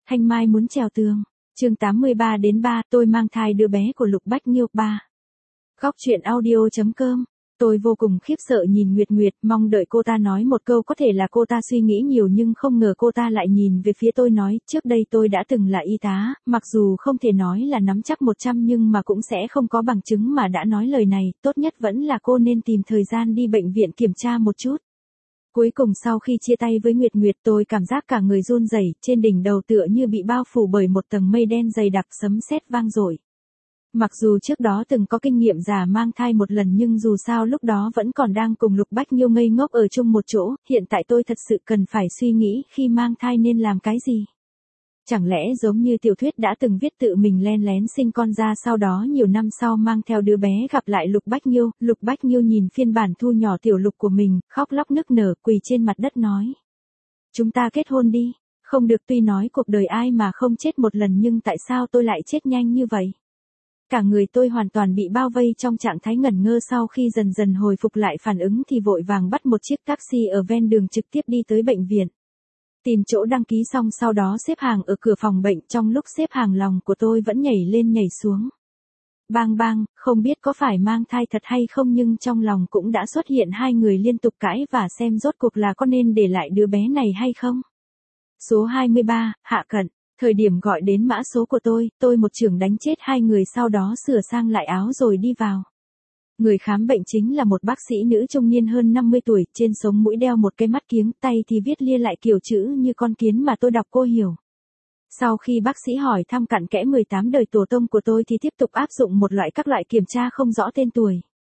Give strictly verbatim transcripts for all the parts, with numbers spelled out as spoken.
Thanh Mai muốn trèo tường. Chương tám mươi ba đến ba, tôi mang thai đứa bé của Lục Bách Nhiêu ba. Góc truyện audio chấm com. Tôi vô cùng khiếp sợ nhìn Nguyệt Nguyệt, mong đợi cô ta nói một câu có thể là cô ta suy nghĩ nhiều, nhưng không ngờ cô ta lại nhìn về phía tôi nói, trước đây tôi đã từng là y tá, mặc dù không thể nói là nắm chắc một trăm nhưng mà cũng sẽ không có bằng chứng mà đã nói lời này, tốt nhất vẫn là cô nên tìm thời gian đi bệnh viện kiểm tra một chút. Cuối cùng sau khi chia tay với Nguyệt Nguyệt, tôi cảm giác cả người run rẩy, trên đỉnh đầu tựa như bị bao phủ bởi một tầng mây đen dày đặc, sấm sét vang dội. Mặc dù trước đó từng có kinh nghiệm giả mang thai một lần nhưng dù sao lúc đó vẫn còn đang cùng Lục Bách Nhiêu ngây ngốc ở chung một chỗ, hiện tại tôi thật sự cần phải suy nghĩ khi mang thai nên làm cái gì. Chẳng lẽ giống như tiểu thuyết đã từng viết tự mình len lén sinh con ra, sau đó nhiều năm sau mang theo đứa bé gặp lại Lục Bách Nhiêu. Lục Bách Nhiêu nhìn phiên bản thu nhỏ tiểu Lục của mình, khóc lóc nức nở, quỳ trên mặt đất nói. Chúng ta kết hôn đi. Không được, tuy nói cuộc đời ai mà không chết một lần nhưng tại sao tôi lại chết nhanh như vậy? Cả người tôi hoàn toàn bị bao vây trong trạng thái ngẩn ngơ, sau khi dần dần hồi phục lại phản ứng thì vội vàng bắt một chiếc taxi ở ven đường trực tiếp đi tới bệnh viện. Tìm chỗ đăng ký xong sau đó xếp hàng ở cửa phòng bệnh, trong lúc xếp hàng lòng của tôi vẫn nhảy lên nhảy xuống. Bang bang, không biết có phải mang thai thật hay không nhưng trong lòng cũng đã xuất hiện hai người liên tục cãi và xem rốt cuộc là có nên để lại đứa bé này hay không. Số hai mươi ba, Hạ Cận. Thời điểm gọi đến mã số của tôi, tôi một chưởng đánh chết hai người, sau đó sửa sang lại áo rồi đi vào. Người khám bệnh chính là một bác sĩ nữ trung niên hơn năm mươi tuổi, trên sống mũi đeo một cái mắt kiếng, tay thì viết lia lại kiểu chữ như con kiến mà tôi đọc cô hiểu. Sau khi bác sĩ hỏi thăm cặn kẽ mười tám đời tổ tông của tôi thì tiếp tục áp dụng một loại các loại kiểm tra không rõ tên tuổi.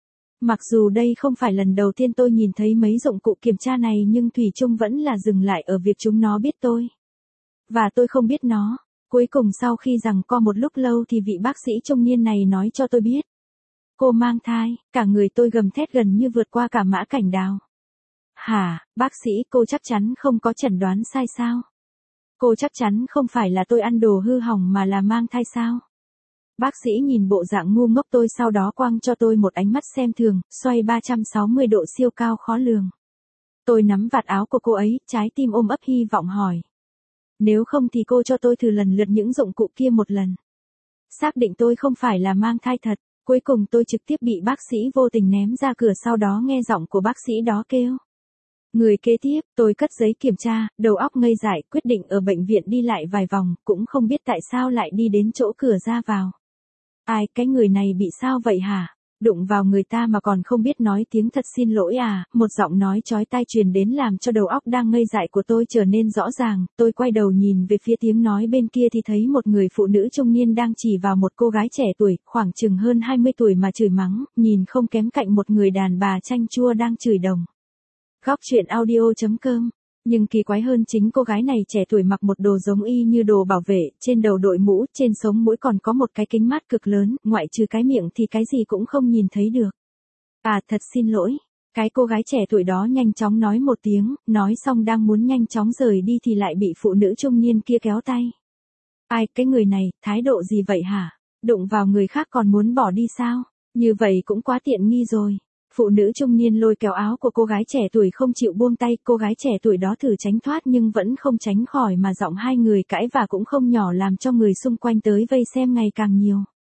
Mặc dù đây không phải lần đầu tiên tôi nhìn thấy mấy dụng cụ kiểm tra này nhưng thủy chung vẫn là dừng lại ở việc chúng nó biết tôi. Và tôi không biết nó. Cuối cùng sau khi giằng co một lúc lâu thì vị bác sĩ trung niên này nói cho tôi biết. Cô mang thai, cả người tôi gầm thét gần như vượt qua cả mã cảnh đào. Hả, bác sĩ, cô chắc chắn không có chẩn đoán sai sao? Cô chắc chắn không phải là tôi ăn đồ hư hỏng mà là mang thai sao? Bác sĩ nhìn bộ dạng ngu ngốc tôi sau đó quăng cho tôi một ánh mắt xem thường, xoay ba trăm sáu mươi độ siêu cao khó lường. Tôi nắm vạt áo của cô ấy, trái tim ôm ấp hy vọng hỏi. Nếu không thì cô cho tôi thử lần lượt những dụng cụ kia một lần. Xác định tôi không phải là mang thai thật, cuối cùng tôi trực tiếp bị bác sĩ vô tình ném ra cửa, sau đó nghe giọng của bác sĩ đó kêu. Người kế tiếp, tôi cất giấy kiểm tra, đầu óc ngây dại, quyết định ở bệnh viện đi lại vài vòng, cũng không biết tại sao lại đi đến chỗ cửa ra vào. Ai, cái người này bị sao vậy hả? Đụng vào người ta mà còn không biết nói tiếng thật xin lỗi à? Một giọng nói chói tai truyền đến làm cho đầu óc đang ngây dại của tôi trở nên rõ ràng. Tôi quay đầu nhìn về phía tiếng nói bên kia thì thấy một người phụ nữ trung niên đang chỉ vào một cô gái trẻ tuổi, khoảng chừng hơn hai mươi tuổi mà chửi mắng, nhìn không kém cạnh một người đàn bà chanh chua đang chửi đồng. Góc truyện audio chấm com. Nhưng kỳ quái hơn chính cô gái này trẻ tuổi mặc một đồ giống y như đồ bảo vệ, trên đầu đội mũ, trên sống mũi còn có một cái kính mát cực lớn, ngoại trừ cái miệng thì cái gì cũng không nhìn thấy được. À, thật xin lỗi. Cái cô gái trẻ tuổi đó nhanh chóng nói một tiếng, nói xong đang muốn nhanh chóng rời đi thì lại bị phụ nữ trung niên kia kéo tay. Ai, cái người này, thái độ gì vậy hả? Đụng vào người khác còn muốn bỏ đi sao? Như vậy cũng quá tiện nghi rồi. Phụ nữ trung niên lôi kéo áo của cô gái trẻ tuổi không chịu buông tay, cô gái trẻ tuổi đó thử tránh thoát nhưng vẫn không tránh khỏi mà giọng hai người cãi và cũng không nhỏ làm cho người xung quanh tới vây xem ngày càng nhiều.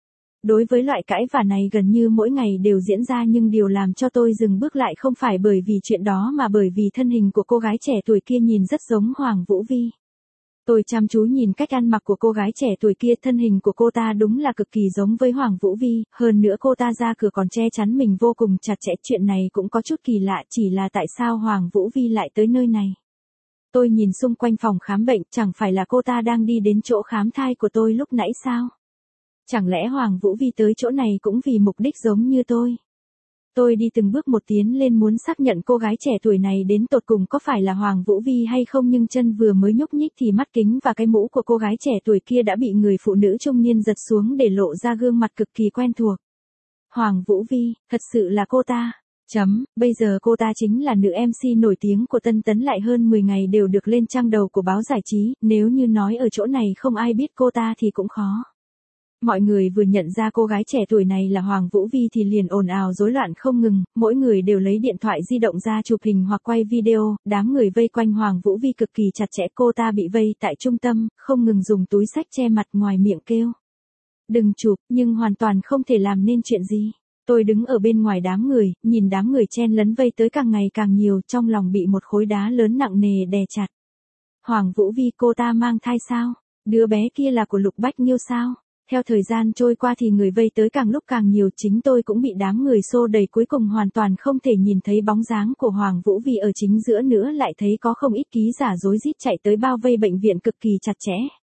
Đối với loại cãi vả này gần như mỗi ngày đều diễn ra nhưng điều làm cho tôi dừng bước lại không phải bởi vì chuyện đó mà bởi vì thân hình của cô gái trẻ tuổi kia nhìn rất giống Hoàng Vũ Vi. Tôi chăm chú nhìn cách ăn mặc của cô gái trẻ tuổi kia, thân hình của cô ta đúng là cực kỳ giống với Hoàng Vũ Vi, hơn nữa cô ta ra cửa còn che chắn mình vô cùng chặt chẽ, chuyện này cũng có chút kỳ lạ, chỉ là tại sao Hoàng Vũ Vi lại tới nơi này. Tôi nhìn xung quanh phòng khám bệnh, chẳng phải là cô ta đang đi đến chỗ khám thai của tôi lúc nãy sao? Chẳng lẽ Hoàng Vũ Vi tới chỗ này cũng vì mục đích giống như tôi? Tôi đi từng bước một tiến lên muốn xác nhận cô gái trẻ tuổi này đến tột cùng có phải là Hoàng Vũ Vi hay không, nhưng chân vừa mới nhúc nhích thì mắt kính và cái mũ của cô gái trẻ tuổi kia đã bị người phụ nữ trung niên giật xuống để lộ ra gương mặt cực kỳ quen thuộc. Hoàng Vũ Vi, thật sự là cô ta. Chấm, bây giờ cô ta chính là nữ em xê nổi tiếng của Tân Tấn, lại hơn mười ngày đều được lên trang đầu của báo giải trí, nếu như nói ở chỗ này không ai biết cô ta thì cũng khó. Mọi người vừa nhận ra cô gái trẻ tuổi này là Hoàng Vũ Vi thì liền ồn ào rối loạn không ngừng, mỗi người đều lấy điện thoại di động ra chụp hình hoặc quay video, đám người vây quanh Hoàng Vũ Vi cực kỳ chặt chẽ, cô ta bị vây tại trung tâm, không ngừng dùng túi xách che mặt ngoài miệng kêu. Đừng chụp, nhưng hoàn toàn không thể làm nên chuyện gì. Tôi đứng ở bên ngoài đám người, nhìn đám người chen lấn vây tới càng ngày càng nhiều, trong lòng bị một khối đá lớn nặng nề đè chặt. Hoàng Vũ Vi, cô ta mang thai sao? Đứa bé kia là của Lục Bách Nhiêu sao? Theo thời gian trôi qua thì người vây tới càng lúc càng nhiều, chính tôi cũng bị đám người xô đẩy, cuối cùng hoàn toàn không thể nhìn thấy bóng dáng của Hoàng Vũ Vi ở chính giữa nữa, lại thấy có không ít ký giả rối rít chạy tới bao vây bệnh viện cực kỳ chặt chẽ.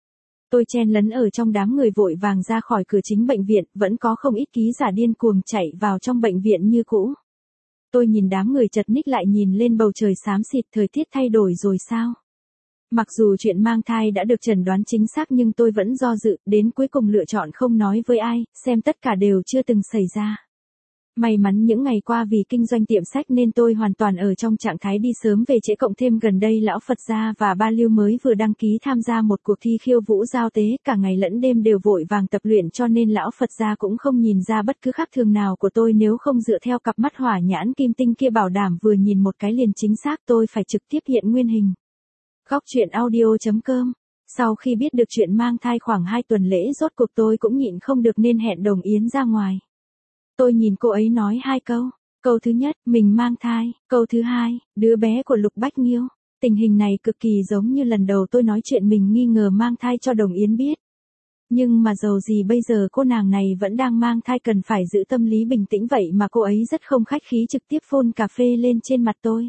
Tôi chen lấn ở trong đám người vội vàng ra khỏi cửa chính bệnh viện, vẫn có không ít ký giả điên cuồng chạy vào trong bệnh viện như cũ. Tôi nhìn đám người chật ních lại nhìn lên bầu trời xám xịt, thời tiết thay đổi rồi sao? Mặc dù chuyện mang thai đã được chẩn đoán chính xác nhưng tôi vẫn do dự, đến cuối cùng lựa chọn không nói với ai, xem tất cả đều chưa từng xảy ra. May mắn những ngày qua vì kinh doanh tiệm sách nên tôi hoàn toàn ở trong trạng thái đi sớm về trễ, cộng thêm gần đây Lão Phật Gia và Ba Lưu mới vừa đăng ký tham gia một cuộc thi khiêu vũ giao tế, cả ngày lẫn đêm đều vội vàng tập luyện, cho nên Lão Phật Gia cũng không nhìn ra bất cứ khác thường nào của tôi, nếu không dựa theo cặp mắt hỏa nhãn kim tinh kia bảo đảm vừa nhìn một cái liền chính xác, tôi phải trực tiếp hiện nguyên hình. Góc truyện audio chấm com. Sau khi biết được chuyện mang thai khoảng hai tuần lễ, rốt cuộc tôi cũng nhịn không được nên hẹn Đồng Yến ra ngoài. Tôi nhìn cô ấy nói hai câu. Câu thứ nhất, mình mang thai. Câu thứ hai, đứa bé của Lục Bách Nhiêu. Tình hình này cực kỳ giống như lần đầu tôi nói chuyện mình nghi ngờ mang thai cho Đồng Yến biết. Nhưng mà dầu gì bây giờ cô nàng này vẫn đang mang thai, cần phải giữ tâm lý bình tĩnh, vậy mà cô ấy rất không khách khí trực tiếp phun cà phê lên trên mặt tôi.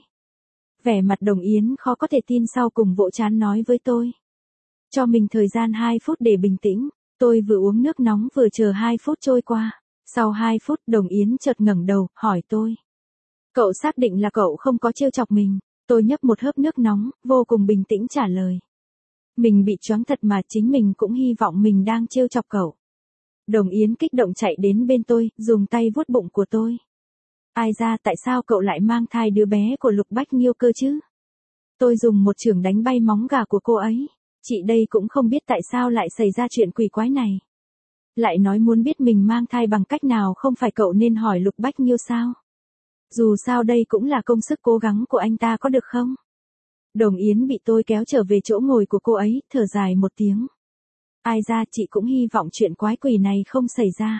Vẻ mặt Đồng Yến khó có thể tin, sau cùng vỗ trán nói với tôi. Cho mình thời gian hai phút để bình tĩnh. Tôi vừa uống nước nóng vừa chờ hai phút trôi qua. Sau hai phút Đồng Yến chợt ngẩng đầu, hỏi tôi. Cậu xác định là cậu không có trêu chọc mình? Tôi nhấp một hớp nước nóng, vô cùng bình tĩnh trả lời. Mình bị choáng thật mà, chính mình cũng hy vọng mình đang trêu chọc cậu. Đồng Yến kích động chạy đến bên tôi, dùng tay vuốt bụng của tôi. Ai ra, tại sao cậu lại mang thai đứa bé của Lục Bách Nhiêu cơ chứ? Tôi dùng một chưởng đánh bay móng gà của cô ấy. Chị đây cũng không biết tại sao lại xảy ra chuyện quỷ quái này. Lại nói muốn biết mình mang thai bằng cách nào không phải cậu nên hỏi Lục Bách Nhiêu sao? Dù sao đây cũng là công sức cố gắng của anh ta, có được không? Đồng Yến bị tôi kéo trở về chỗ ngồi của cô ấy, thở dài một tiếng. Ai ra, chị cũng hy vọng chuyện quái quỷ này không xảy ra.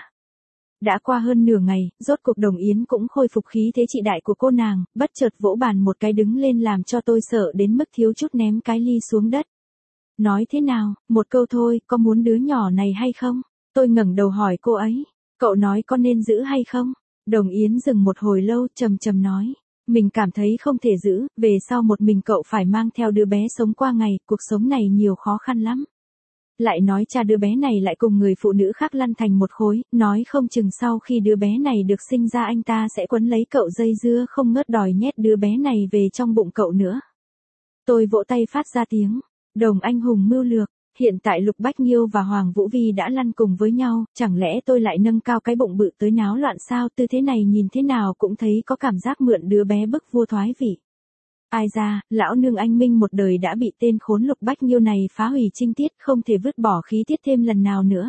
Đã qua hơn nửa ngày, rốt cuộc Đồng Yến cũng khôi phục khí thế trị đại của cô nàng, bất chợt vỗ bàn một cái đứng lên làm cho tôi sợ đến mức thiếu chút ném cái ly xuống đất. Nói thế nào, một câu thôi, có muốn đứa nhỏ này hay không? Tôi ngẩng đầu hỏi cô ấy, cậu nói có nên giữ hay không? Đồng Yến dừng một hồi lâu, trầm trầm nói, mình cảm thấy không thể giữ, về sau một mình cậu phải mang theo đứa bé sống qua ngày, cuộc sống này nhiều khó khăn lắm. Lại nói cha đứa bé này lại cùng người phụ nữ khác lăn thành một khối, nói không chừng sau khi đứa bé này được sinh ra anh ta sẽ quấn lấy cậu dây dưa không ngớt đòi nhét đứa bé này về trong bụng cậu nữa. Tôi vỗ tay phát ra tiếng, Đồng anh hùng mưu lược. Hiện tại Lục Bách Nhiêu và Hoàng Vũ Vi đã lăn cùng với nhau, chẳng lẽ tôi lại nâng cao cái bụng bự tới náo loạn sao? Tư thế này nhìn thế nào cũng thấy có cảm giác mượn đứa bé bức vua thoái vị. Ai ra, lão nương anh Minh một đời đã bị tên khốn Lục Bách Nhiêu này phá hủy trinh tiết, không thể vứt bỏ khí tiết thêm lần nào nữa.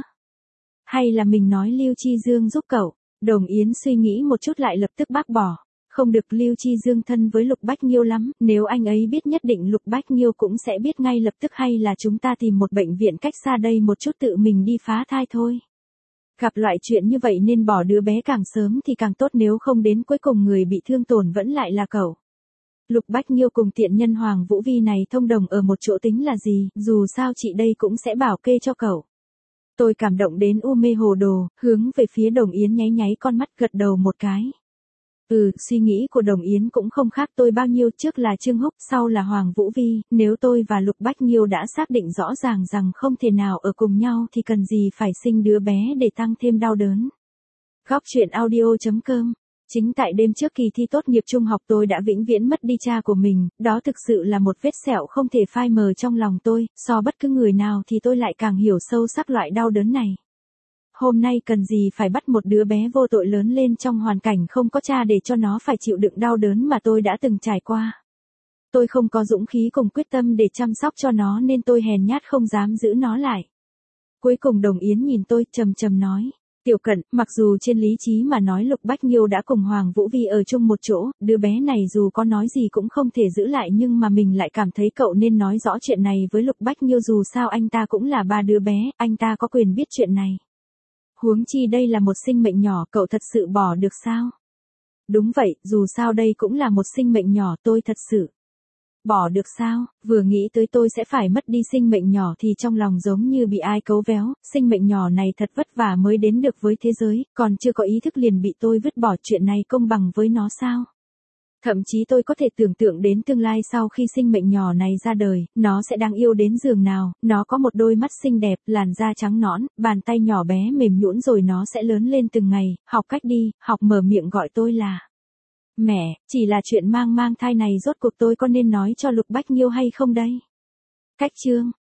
Hay là mình nói Lưu Chi Dương giúp cậu? Đồng Yến suy nghĩ một chút lại lập tức bác bỏ. Không được, Lưu Chi Dương thân với Lục Bách Nhiêu lắm, nếu anh ấy biết nhất định Lục Bách Nhiêu cũng sẽ biết ngay lập tức, hay là chúng ta tìm một bệnh viện cách xa đây một chút tự mình đi phá thai thôi. Gặp loại chuyện như vậy nên bỏ đứa bé càng sớm thì càng tốt, nếu không đến cuối cùng người bị thương tổn vẫn lại là cậu. Lục Bách Nhiêu cùng tiện nhân Hoàng Vũ Vi này thông đồng ở một chỗ tính là gì, dù sao chị đây cũng sẽ bảo kê cho cậu. Tôi cảm động đến u mê hồ đồ, hướng về phía Đồng Yến nháy nháy con mắt, gật đầu một cái. Ừ, suy nghĩ của Đồng Yến cũng không khác tôi bao nhiêu, trước là Trương Húc, sau là Hoàng Vũ Vi, nếu tôi và Lục Bách Nhiêu đã xác định rõ ràng rằng không thể nào ở cùng nhau thì cần gì phải sinh đứa bé để tăng thêm đau đớn. Góc truyện audio chấm com. Chính tại đêm trước kỳ thi tốt nghiệp trung học tôi đã vĩnh viễn mất đi cha của mình, đó thực sự là một vết sẹo không thể phai mờ trong lòng tôi, so bất cứ người nào thì tôi lại càng hiểu sâu sắc loại đau đớn này. Hôm nay cần gì phải bắt một đứa bé vô tội lớn lên trong hoàn cảnh không có cha để cho nó phải chịu đựng đau đớn mà tôi đã từng trải qua. Tôi không có dũng khí cùng quyết tâm để chăm sóc cho nó nên tôi hèn nhát không dám giữ nó lại. Cuối cùng Đồng Yến nhìn tôi, trầm trầm nói. Tiểu Cận, mặc dù trên lý trí mà nói Lục Bách Nghiêu đã cùng Hoàng Vũ Vi ở chung một chỗ, đứa bé này dù có nói gì cũng không thể giữ lại, nhưng mà mình lại cảm thấy cậu nên nói rõ chuyện này với Lục Bách Nghiêu, dù sao anh ta cũng là ba đứa bé, anh ta có quyền biết chuyện này. Huống chi đây là một sinh mệnh nhỏ, cậu thật sự bỏ được sao? Đúng vậy, dù sao đây cũng là một sinh mệnh nhỏ, tôi thật sự bỏ được sao? Vừa nghĩ tới tôi sẽ phải mất đi sinh mệnh nhỏ thì trong lòng giống như bị ai cấu véo, sinh mệnh nhỏ này thật vất vả mới đến được với thế giới, còn chưa có ý thức liền bị tôi vứt bỏ, chuyện này công bằng với nó sao? Thậm chí tôi có thể tưởng tượng đến tương lai sau khi sinh mệnh nhỏ này ra đời, nó sẽ đáng yêu đến giường nào, nó có một đôi mắt xinh đẹp, làn da trắng nõn, bàn tay nhỏ bé mềm nhũn, rồi nó sẽ lớn lên từng ngày, học cách đi, học mở miệng gọi tôi là mẹ. Chỉ là chuyện mang mang thai này rốt cuộc tôi có nên nói cho Lục Bách Nghiêu hay không đây? Cách chương